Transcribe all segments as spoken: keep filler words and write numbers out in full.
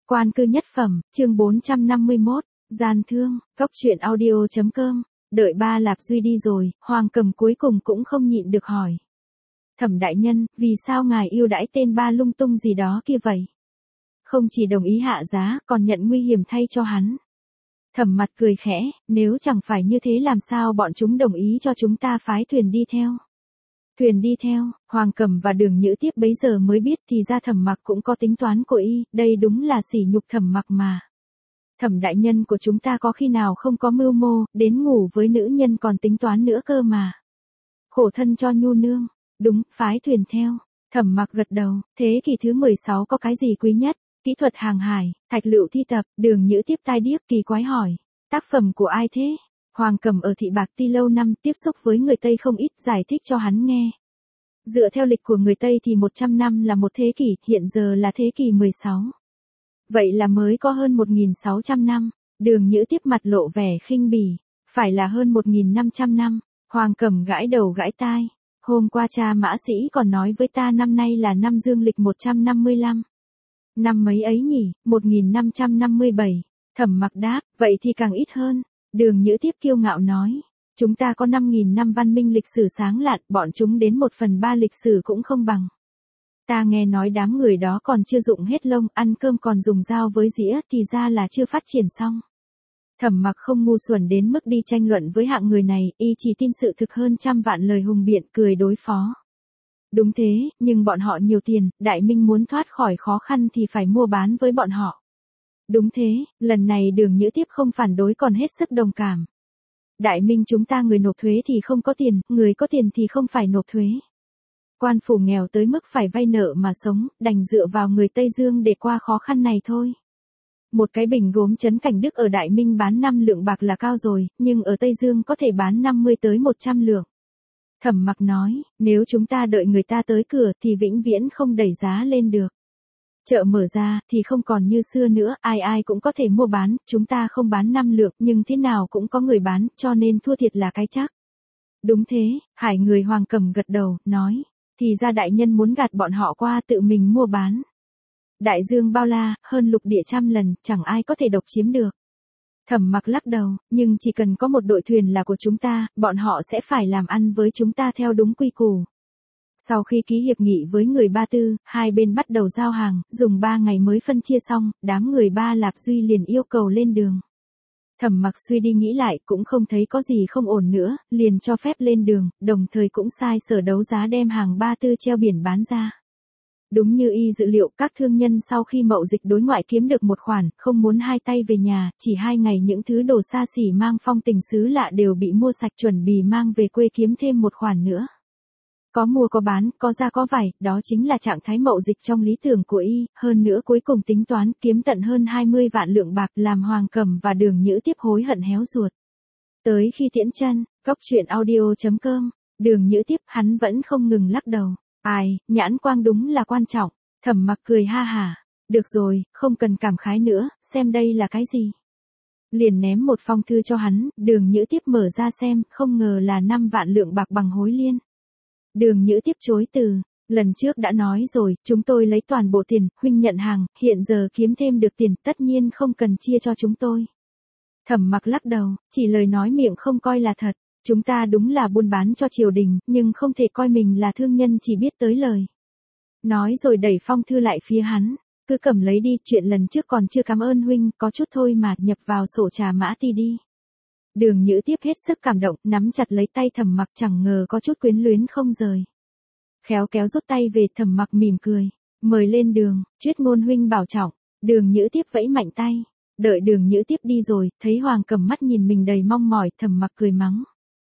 Quan cư nhất phẩm, chương bốn trăm năm mươi mốt, gian thương, cốc truyện audio chấm com. Đợi ba Lạp Duy đi rồi, Hoàng Cầm cuối cùng cũng không nhịn được hỏi. Thẩm đại nhân, vì sao ngài yêu đãi tên ba lung tung gì đó kia vậy? Không chỉ đồng ý hạ giá, còn nhận nguy hiểm thay cho hắn. Thẩm mặt cười khẽ, nếu chẳng phải như thế làm sao bọn chúng đồng ý cho chúng ta phái thuyền đi theo. Thuyền đi theo, Hoàng Cầm và Đường Nhữ Tiếp bấy giờ mới biết thì ra Thẩm Mặc cũng có tính toán của y, đây đúng là sỉ nhục Thẩm Mặc mà. Thẩm đại nhân của chúng ta có khi nào không có mưu mô, đến ngủ với nữ nhân còn tính toán nữa cơ mà. Khổ thân cho nhu nương, đúng, phái thuyền theo. Thẩm Mặc gật đầu, thế kỷ thứ mười sáu có cái gì quý nhất? Kỹ thuật hàng hải, thạch lựu thi tập, Đường Nhữ Tiếp tai điếc kỳ quái hỏi. Tác phẩm của ai thế? Hoàng Cầm ở Thị Bạc Ti lâu năm tiếp xúc với người Tây không ít, giải thích cho hắn nghe. Dựa theo lịch của người Tây thì một trăm năm là một thế kỷ, hiện giờ là thế kỷ mười sáu. Vậy là mới có hơn một nghìn sáu trăm năm. Đường Nhữ Tiếp mặt lộ vẻ khinh bỉ. Phải là hơn một nghìn năm trăm năm. Hoàng Cầm gãi đầu gãi tai. Hôm qua cha Mã Sĩ còn nói với ta năm nay là năm dương lịch một trăm năm mươi lăm. Năm mấy ấy nhỉ, một nghìn năm trăm năm mươi bảy. Thẩm Mặc đáp, vậy thì càng ít hơn. Đường Nhữ Tiếp kiêu ngạo nói, chúng ta có năm nghìn năm văn minh lịch sử sáng lạn, bọn chúng đến một phần ba lịch sử cũng không bằng. Ta nghe nói đám người đó còn chưa dụng hết lông, ăn cơm còn dùng dao với dĩa, thì ra là chưa phát triển xong. Thẩm Mặc không ngu xuẩn đến mức đi tranh luận với hạng người này, y chỉ tin sự thực hơn trăm vạn lời hùng biện, cười đối phó. Đúng thế, nhưng bọn họ nhiều tiền, Đại Minh muốn thoát khỏi khó khăn thì phải mua bán với bọn họ. Đúng thế, lần này Đường Nhữ Tiếp không phản đối còn hết sức đồng cảm. Đại Minh chúng ta người nộp thuế thì không có tiền, người có tiền thì không phải nộp thuế. Quan phủ nghèo tới mức phải vay nợ mà sống, đành dựa vào người Tây Dương để qua khó khăn này thôi. Một cái bình gốm trấn Cảnh Đức ở Đại Minh bán năm lượng bạc là cao rồi, nhưng ở Tây Dương có thể bán năm mươi tới một trăm lượng. Thẩm Mặc nói, nếu chúng ta đợi người ta tới cửa thì vĩnh viễn không đẩy giá lên được. Chợ mở ra thì không còn như xưa nữa, ai ai cũng có thể mua bán, chúng ta không bán năm lượng nhưng thế nào cũng có người bán, cho nên thua thiệt là cái chắc. Đúng thế, Hải người Hoàng Cầm gật đầu, nói, thì ra đại nhân muốn gạt bọn họ qua tự mình mua bán. Đại dương bao la, hơn lục địa trăm lần, chẳng ai có thể độc chiếm được. Thẩm Mặc lắc đầu, nhưng chỉ cần có một đội thuyền là của chúng ta, bọn họ sẽ phải làm ăn với chúng ta theo đúng quy củ. Sau khi ký hiệp nghị với người Ba Tư, hai bên bắt đầu giao hàng, dùng ba ngày mới phân chia xong, đám người Ba Lạp Duy liền yêu cầu lên đường. Thẩm Mặc suy đi nghĩ lại cũng không thấy có gì không ổn nữa, liền cho phép lên đường, đồng thời cũng sai sở đấu giá đem hàng Ba Tư treo biển bán ra. Đúng như y dự liệu, các thương nhân sau khi mậu dịch đối ngoại kiếm được một khoản, không muốn hai tay về nhà, chỉ hai ngày những thứ đồ xa xỉ mang phong tình xứ lạ đều bị mua sạch, chuẩn bị mang về quê kiếm thêm một khoản nữa. Có mua có bán, có ra có vải, đó chính là trạng thái mậu dịch trong lý tưởng của y, hơn nữa cuối cùng tính toán kiếm tận hơn hai mươi vạn lượng bạc, làm Hoàng Cầm và Đường Nhữ Tiếp hối hận héo ruột. Tới khi tiễn chân, cốc truyện audio chấm com, Đường Nhữ Tiếp hắn vẫn không ngừng lắc đầu. Ai, nhãn quang đúng là quan trọng. Thẩm Mặc cười ha hả. Được rồi, không cần cảm khái nữa, xem đây là cái gì. Liền ném một phong thư cho hắn, Đường Nhữ Tiếp mở ra xem, không ngờ là năm vạn lượng bạc bằng hối liên. Đường Nhữ Tiếp chối từ, lần trước đã nói rồi, chúng tôi lấy toàn bộ tiền, huynh nhận hàng, hiện giờ kiếm thêm được tiền, tất nhiên không cần chia cho chúng tôi. Thẩm Mặc lắc đầu, chỉ lời nói miệng không coi là thật. Chúng ta đúng là buôn bán cho triều đình, nhưng không thể coi mình là thương nhân chỉ biết tới lời. Nói rồi đẩy phong thư lại phía hắn, cứ cầm lấy đi, chuyện lần trước còn chưa cảm ơn huynh, có chút thôi mà, nhập vào sổ trà Mã Ti đi. Đường Nhữ Tiếp hết sức cảm động, nắm chặt lấy tay Thẩm Mặc, chẳng ngờ có chút quyến luyến không rời. Khéo kéo rút tay về, Thẩm Mặc mỉm cười, mời lên đường, Chuyết Ngôn huynh bảo trọng. Đường Nhữ Tiếp vẫy mạnh tay, đợi Đường Nhữ Tiếp đi rồi, thấy Hoàng Cầm mắt nhìn mình đầy mong mỏi, Thẩm Mặc cười mắng.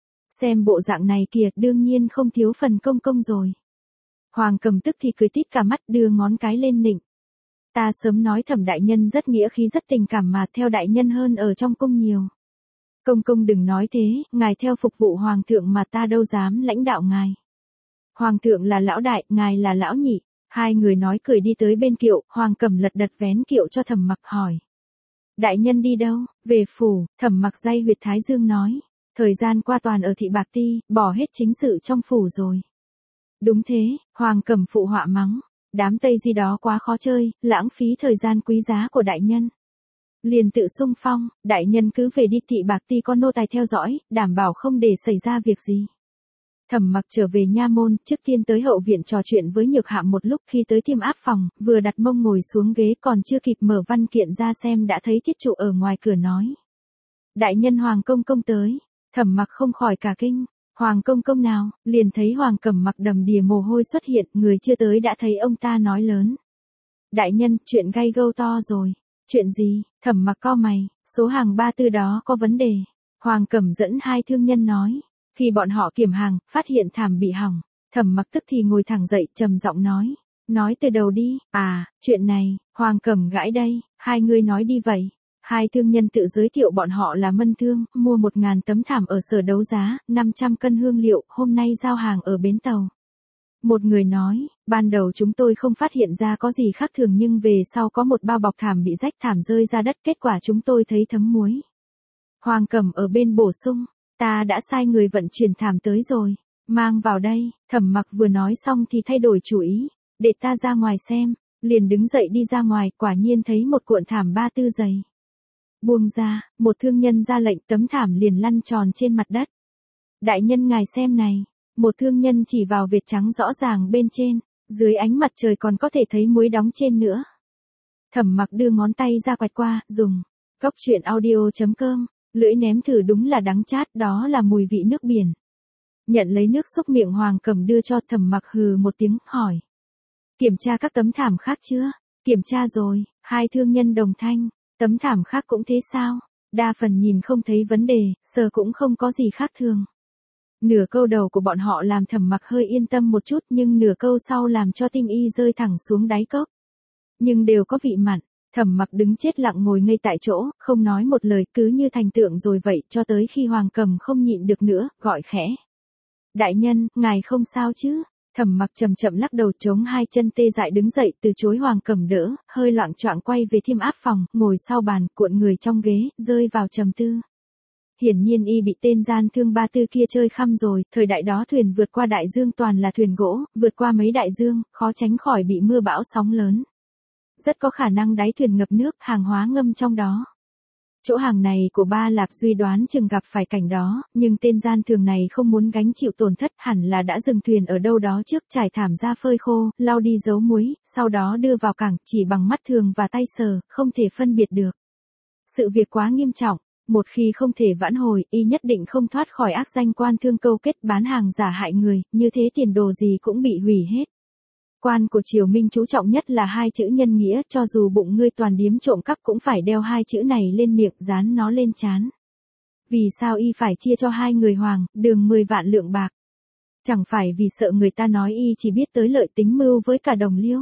Xem bộ dạng này kìa, đương nhiên không thiếu phần công công rồi. Hoàng Cầm tức thì cười tít cả mắt, đưa ngón cái lên nịnh. Ta sớm nói Thẩm đại nhân rất nghĩa khí rất tình cảm mà, theo đại nhân hơn ở trong cung nhiều. Công công đừng nói thế, ngài theo phục vụ hoàng thượng mà ta đâu dám lãnh đạo ngài. Hoàng thượng là lão đại, ngài là lão nhị. Hai người nói cười đi tới bên kiệu, Hoàng Cầm lật đật vén kiệu cho Thẩm Mặc hỏi. Đại nhân đi đâu? Về phủ. Thẩm Mặc day huyệt thái dương nói. Thời gian qua toàn ở Thị Bạc Ti, bỏ hết chính sự trong phủ rồi. Đúng thế, Hoàng Cầm phụ họa mắng. Đám Tây Di đó quá khó chơi, lãng phí thời gian quý giá của đại nhân. Liền tự xung phong, đại nhân cứ về đi, Thị Bạc Ti có nô tài theo dõi, đảm bảo không để xảy ra việc gì. Thẩm Mặc trở về nha môn, trước tiên tới hậu viện trò chuyện với Nhược Hạm một lúc, khi tới Tiêm Áp phòng, vừa đặt mông ngồi xuống ghế còn chưa kịp mở văn kiện ra xem đã thấy Thiết Trụ ở ngoài cửa nói. Đại nhân Hoàng công công tới. Thẩm Mặc không khỏi cả kinh. Hoàng công công nào? Liền thấy Hoàng Cẩm mặc đầm đìa mồ hôi xuất hiện, người chưa tới đã thấy ông ta nói lớn. Đại nhân, chuyện gay gâu to rồi. Chuyện gì? Thẩm Mặc cau mày, số hàng ba tư đó có vấn đề. Hoàng Cẩm dẫn hai thương nhân nói. Khi bọn họ kiểm hàng, phát hiện thảm bị hỏng. Thẩm Mặc tức thì ngồi thẳng dậy, trầm giọng nói. Nói từ đầu đi. À, chuyện này, Hoàng Cẩm gãi đây, hai người nói đi vậy. Hai thương nhân tự giới thiệu bọn họ là Mân Thương, mua một ngàn tấm thảm ở sở đấu giá, năm trăm cân hương liệu, hôm nay giao hàng ở bến tàu. Một người nói, ban đầu chúng tôi không phát hiện ra có gì khác thường nhưng về sau có một bao bọc thảm bị rách, thảm rơi ra đất, kết quả chúng tôi thấy thấm muối. Hoàng Cẩm ở bên bổ sung, ta đã sai người vận chuyển thảm tới rồi, mang vào đây. Thẩm Mặc vừa nói xong thì thay đổi chủ ý, để ta ra ngoài xem, liền đứng dậy đi ra ngoài, quả nhiên thấy một cuộn thảm ba tư dày. Buông ra, một thương nhân ra lệnh, tấm thảm liền lăn tròn trên mặt đất. Đại nhân ngài xem này, một thương nhân chỉ vào vệt trắng rõ ràng bên trên, dưới ánh mặt trời còn có thể thấy muối đóng trên nữa. Thẩm Mặc đưa ngón tay ra quẹt qua, dùng. Cốc truyện audio chấm com, lưỡi ném thử đúng là đắng chát, đó là mùi vị nước biển. Nhận lấy nước xúc miệng, Hoàng Cẩm đưa cho. Thẩm Mặc hừ một tiếng, hỏi. Kiểm tra các tấm thảm khác chưa? Kiểm tra rồi, hai thương nhân đồng thanh. Tấm thảm khác cũng thế sao? Đa phần nhìn không thấy vấn đề, sờ cũng không có gì khác thường. Nửa câu đầu của bọn họ làm Thẩm Mặc hơi yên tâm một chút, nhưng nửa câu sau làm cho tim y rơi thẳng xuống đáy cốc. Nhưng đều có vị mặn. Thẩm Mặc đứng chết lặng ngồi ngây tại chỗ, không nói một lời, cứ như thành tượng rồi vậy, cho tới khi Hoàng Cẩm không nhịn được nữa, gọi khẽ. Đại nhân, ngài không sao chứ? Thẩm Mặc chậm chậm lắc đầu, chống hai chân tê dại đứng dậy, từ chối Hoàng Cẩm đỡ, hơi loạng choạng quay về Thiêm Áp phòng, ngồi sau bàn, cuộn người trong ghế, rơi vào trầm tư. Hiển nhiên y bị tên gian thương ba tư kia chơi khăm rồi, thời đại đó thuyền vượt qua đại dương toàn là thuyền gỗ, vượt qua mấy đại dương, khó tránh khỏi bị mưa bão sóng lớn. Rất có khả năng đáy thuyền ngập nước, hàng hóa ngâm trong đó. Chỗ hàng này của Ba Lạp Duy đoán chừng gặp phải cảnh đó, nhưng tên gian thường này không muốn gánh chịu tổn thất, hẳn là đã dừng thuyền ở đâu đó trước, trải thảm ra phơi khô, lau đi dấu muối, sau đó đưa vào cảng, chỉ bằng mắt thường và tay sờ, không thể phân biệt được. Sự việc quá nghiêm trọng, một khi không thể vãn hồi, y nhất định không thoát khỏi ác danh quan thương câu kết bán hàng giả hại người, như thế tiền đồ gì cũng bị hủy hết. Quan của Triều Minh chú trọng nhất là hai chữ nhân nghĩa, cho dù bụng ngươi toàn điếm trộm cắp cũng phải đeo hai chữ này lên miệng, dán nó lên trán. Vì sao y phải chia cho hai người Hoàng, Đường mười vạn lượng bạc? Chẳng phải vì sợ người ta nói y chỉ biết tới lợi tính mưu với cả đồng liêu.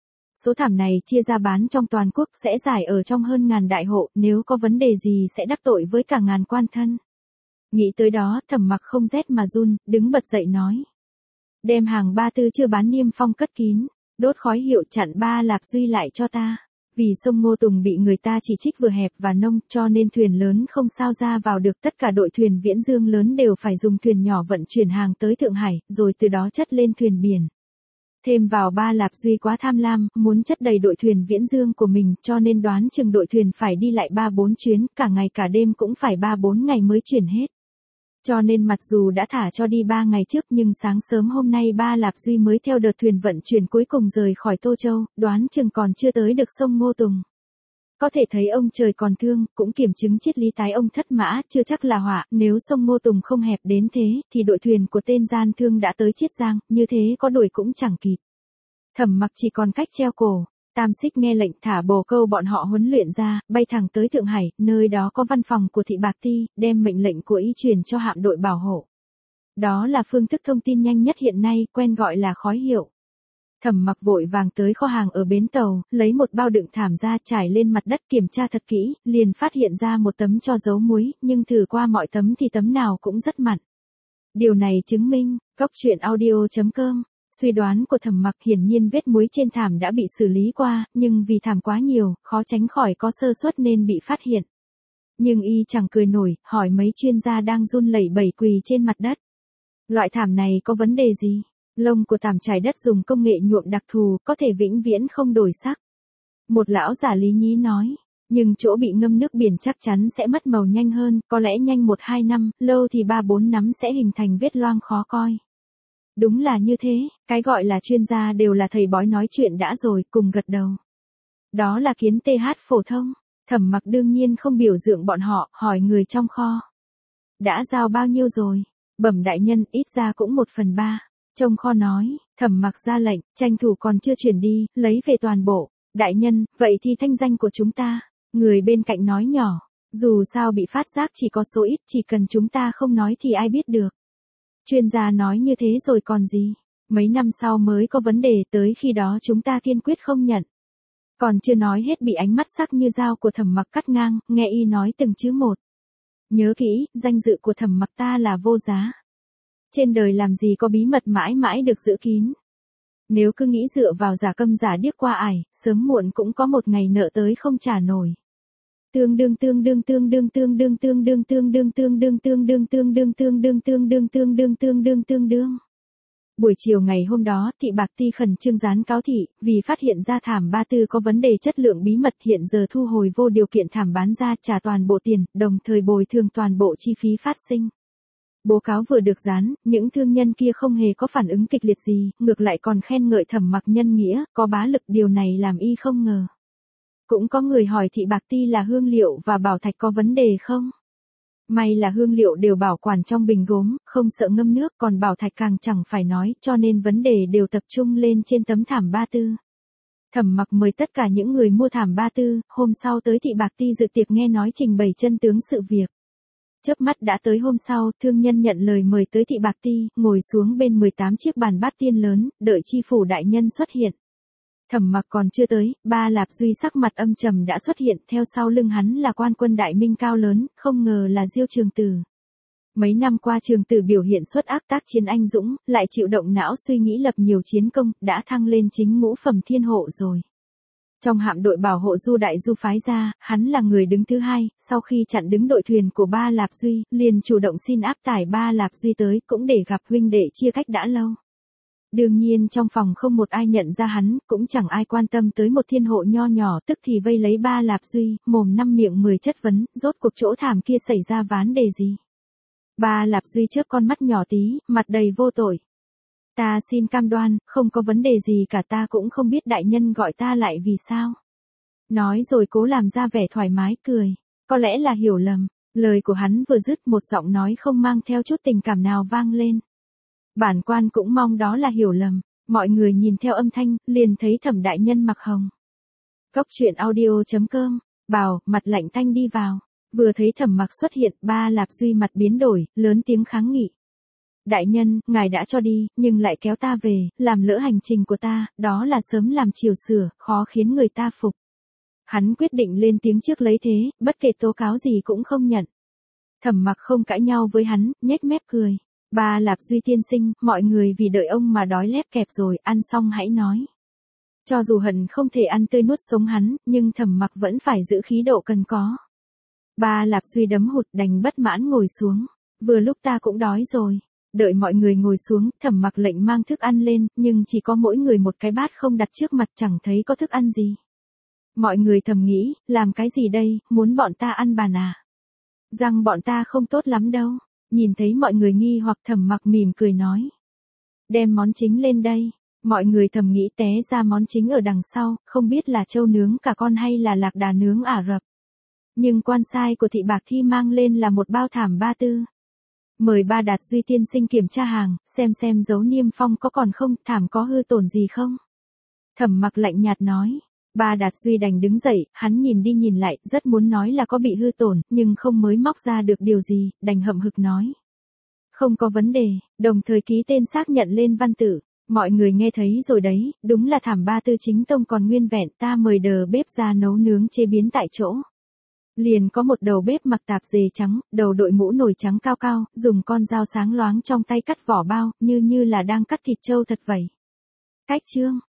Số thảm này chia ra bán trong toàn quốc, sẽ giải ở trong hơn ngàn đại hộ, nếu có vấn đề gì sẽ đắc tội với cả ngàn quan thân. Nghĩ tới đó, Thẩm Mặc không rét mà run, đứng bật dậy nói. Đem hàng ba tư chưa bán niêm phong cất kín, đốt khói hiệu chặn Ba Lạp Duy lại cho ta. Vì sông Ngô Tùng bị người ta chỉ trích vừa hẹp và nông, cho nên thuyền lớn không sao ra vào được, tất cả đội thuyền viễn dương lớn đều phải dùng thuyền nhỏ vận chuyển hàng tới Thượng Hải, rồi từ đó chất lên thuyền biển. Thêm vào Ba Lạp Duy quá tham lam, muốn chất đầy đội thuyền viễn dương của mình, cho nên đoán chừng đội thuyền phải đi lại ba bốn chuyến, cả ngày cả đêm cũng phải ba bốn ngày mới chuyển hết. Cho nên mặc dù đã thả cho đi ba ngày trước, nhưng sáng sớm hôm nay Ba Lạp Duy mới theo đợt thuyền vận chuyển cuối cùng rời khỏi Tô Châu, đoán chừng còn chưa tới được sông Ngô Tùng. Có thể thấy ông trời còn thương, cũng kiểm chứng triết lý tái ông thất mã, chưa chắc là họa, nếu sông Ngô Tùng không hẹp đến thế, thì đội thuyền của tên gian thương đã tới Chiết Giang, như thế có đuổi cũng chẳng kịp. Thẩm Mặc chỉ còn cách treo cổ. Tam Xích nghe lệnh thả bồ câu bọn họ huấn luyện ra, bay thẳng tới Thượng Hải, nơi đó có văn phòng của Thị Bạc Ti, đem mệnh lệnh của y truyền cho hạm đội bảo hộ. Đó là phương thức thông tin nhanh nhất hiện nay, quen gọi là khói hiệu. Thẩm Mặc vội vàng tới kho hàng ở bến tàu, lấy một bao đựng thảm ra, trải lên mặt đất kiểm tra thật kỹ, liền phát hiện ra một tấm cho dấu muối, nhưng thử qua mọi tấm thì tấm nào cũng rất mặn. Điều này chứng minh, cốc truyện audio chấm com. Suy đoán của Thẩm Mặc, hiển nhiên vết muối trên thảm đã bị xử lý qua, nhưng vì thảm quá nhiều, khó tránh khỏi có sơ suất nên bị phát hiện. Nhưng y chẳng cười nổi, hỏi mấy chuyên gia đang run lẩy bẩy quỳ trên mặt đất. Loại thảm này có vấn đề gì? Lông của thảm trải đất dùng công nghệ nhuộm đặc thù, có thể vĩnh viễn không đổi sắc. Một lão giả lý nhí nói, nhưng chỗ bị ngâm nước biển chắc chắn sẽ mất màu nhanh hơn, có lẽ nhanh một hai năm, lâu thì ba bốn năm sẽ hình thành vết loang khó coi. Đúng là như thế, cái gọi là chuyên gia đều là thầy bói nói chuyện đã rồi, cùng gật đầu. Đó là kiến tê hát phổ thông, Thẩm Mặc đương nhiên không biểu dượng bọn họ, hỏi người trong kho. Đã giao bao nhiêu rồi? Bẩm đại nhân, ít ra cũng một phần ba. Trong kho nói, Thẩm Mặc ra lệnh, tranh thủ còn chưa chuyển đi, lấy về toàn bộ. Đại nhân, vậy thì thanh danh của chúng ta. Người bên cạnh nói nhỏ, dù sao bị phát giác chỉ có số ít, chỉ cần chúng ta không nói thì ai biết được. Chuyên gia nói như thế rồi còn gì. Mấy năm sau mới có vấn đề, tới khi đó chúng ta kiên quyết không nhận. Còn chưa nói hết bị ánh mắt sắc như dao của Thẩm Mặc cắt ngang, nghe y nói từng chữ một. Nhớ kỹ, danh dự của Thẩm Mặc ta là vô giá. Trên đời làm gì có bí mật mãi mãi được giữ kín. Nếu cứ nghĩ dựa vào giả câm giả điếc qua ải, sớm muộn cũng có một ngày nợ tới không trả nổi. Tương đương tương đương tương đương tương đương tương đương tương đương tương đương tương đương tương đương tương đương tương đương tương đương tương đương tương đương. Buổi chiều ngày hôm đó, Thị Bạc Ti khẩn trương dán cáo thị, vì phát hiện ra thảm ba tư có vấn đề chất lượng bí mật, hiện giờ thu hồi vô điều kiện thảm bán ra, trả toàn bộ tiền, đồng thời bồi thường toàn bộ chi phí phát sinh. Báo cáo vừa được dán, những thương nhân kia không hề có phản ứng kịch liệt gì, ngược lại còn khen ngợi Thẩm Mặc nhân nghĩa, có bá lực, điều này làm y không ngờ. Cũng có người hỏi Thị Bạc Ti là hương liệu và bảo thạch có vấn đề không? May là hương liệu đều bảo quản trong bình gốm, không sợ ngâm nước, còn bảo thạch càng chẳng phải nói, cho nên vấn đề đều tập trung lên trên tấm thảm ba tư. Thẩm Mặc mời tất cả những người mua thảm ba tư, hôm sau tới Thị Bạc Ti dự tiệc nghe nói trình bày chân tướng sự việc. Chớp mắt đã tới hôm sau, thương nhân nhận lời mời tới Thị Bạc Ti, ngồi xuống bên mười tám chiếc bàn bát tiên lớn, đợi chi phủ đại nhân xuất hiện. Thẩm Mặc còn chưa tới, Ba Lạp Duy sắc mặt âm trầm đã xuất hiện, theo sau lưng hắn là quan quân đại minh cao lớn, không ngờ là Diêu Trường Tử. Mấy năm qua Trường Tử biểu hiện xuất ác tác chiến anh dũng, lại chịu động não suy nghĩ lập nhiều chiến công, đã thăng lên chính ngũ phẩm thiên hộ rồi. Trong hạm đội bảo hộ Du Đại Du phái ra, hắn là người đứng thứ hai, sau khi chặn đứng đội thuyền của Ba Lạp Duy, liền chủ động xin áp tải Ba Lạp Duy tới, cũng để gặp huynh đệ chia cách đã lâu. Đương nhiên trong phòng không một ai nhận ra hắn, cũng chẳng ai quan tâm tới một thiên hộ nho nhỏ, tức thì vây lấy Ba Lạp Duy, mồm năm miệng mười chất vấn, rốt cuộc chỗ thảm kia xảy ra vấn đề gì. Ba Lạp Duy chớp con mắt nhỏ tí, mặt đầy vô tội. Ta xin cam đoan, không có vấn đề gì cả, ta cũng không biết đại nhân gọi ta lại vì sao. Nói rồi cố làm ra vẻ thoải mái cười, có lẽ là hiểu lầm. Lời của hắn vừa dứt, một giọng nói không mang theo chút tình cảm nào vang lên. Bản quan cũng mong đó là hiểu lầm. Mọi người nhìn theo âm thanh, liền thấy Thẩm đại nhân mặc hồng. Cốc truyện audio chấm com, Bảo, mặt lạnh thanh đi vào. Vừa thấy Thẩm Mặc xuất hiện, Ba Lạp Duy mặt biến đổi, lớn tiếng kháng nghị. Đại nhân, ngài đã cho đi, nhưng lại kéo ta về, làm lỡ hành trình của ta, đó là sớm làm chiều sửa, khó khiến người ta phục. Hắn quyết định lên tiếng trước lấy thế, bất kể tố cáo gì cũng không nhận. Thẩm Mặc không cãi nhau với hắn, nhếch mép cười. Ba Lạp Duy tiên sinh, mọi người vì đợi ông mà đói lép kẹp rồi, ăn xong hãy nói. Cho dù hận không thể ăn tươi nuốt sống hắn, nhưng Thẩm Mặc vẫn phải giữ khí độ cần có. Ba Lạp Duy đấm hụt, đành bất mãn ngồi xuống. Vừa lúc ta cũng đói rồi. Đợi mọi người ngồi xuống, Thẩm Mặc lệnh mang thức ăn lên, nhưng chỉ có mỗi người một cái bát không đặt trước mặt, chẳng thấy có thức ăn gì. Mọi người thầm nghĩ, làm cái gì đây, muốn bọn ta ăn bàn à? Rằng bọn ta không tốt lắm đâu. Nhìn thấy mọi người nghi hoặc, Thẩm Mặc mỉm cười nói. Đem món chính lên đây. Mọi người thầm nghĩ té ra món chính ở đằng sau, không biết là trâu nướng cả con hay là lạc đà nướng Ả Rập. Nhưng quan sai của Thị Bạc Thi mang lên là một bao thảm ba tư. Mời Ba Đạt Duy tiên sinh kiểm tra hàng, xem xem dấu niêm phong có còn không, thảm có hư tổn gì không. Thẩm Mặc lạnh nhạt nói. Ba Đạt Duy đành đứng dậy, hắn nhìn đi nhìn lại, rất muốn nói là có bị hư tổn, nhưng không mới móc ra được điều gì, đành hậm hực nói. Không có vấn đề, đồng thời ký tên xác nhận lên văn tự. Mọi người nghe thấy rồi đấy, đúng là thảm ba tư chính tông còn nguyên vẹn, ta mời đờ bếp ra nấu nướng chế biến tại chỗ. Liền có một đầu bếp mặc tạp dề trắng, đầu đội mũ nồi trắng cao cao, dùng con dao sáng loáng trong tay cắt vỏ bao, như như là đang cắt thịt trâu thật vậy. Cách chương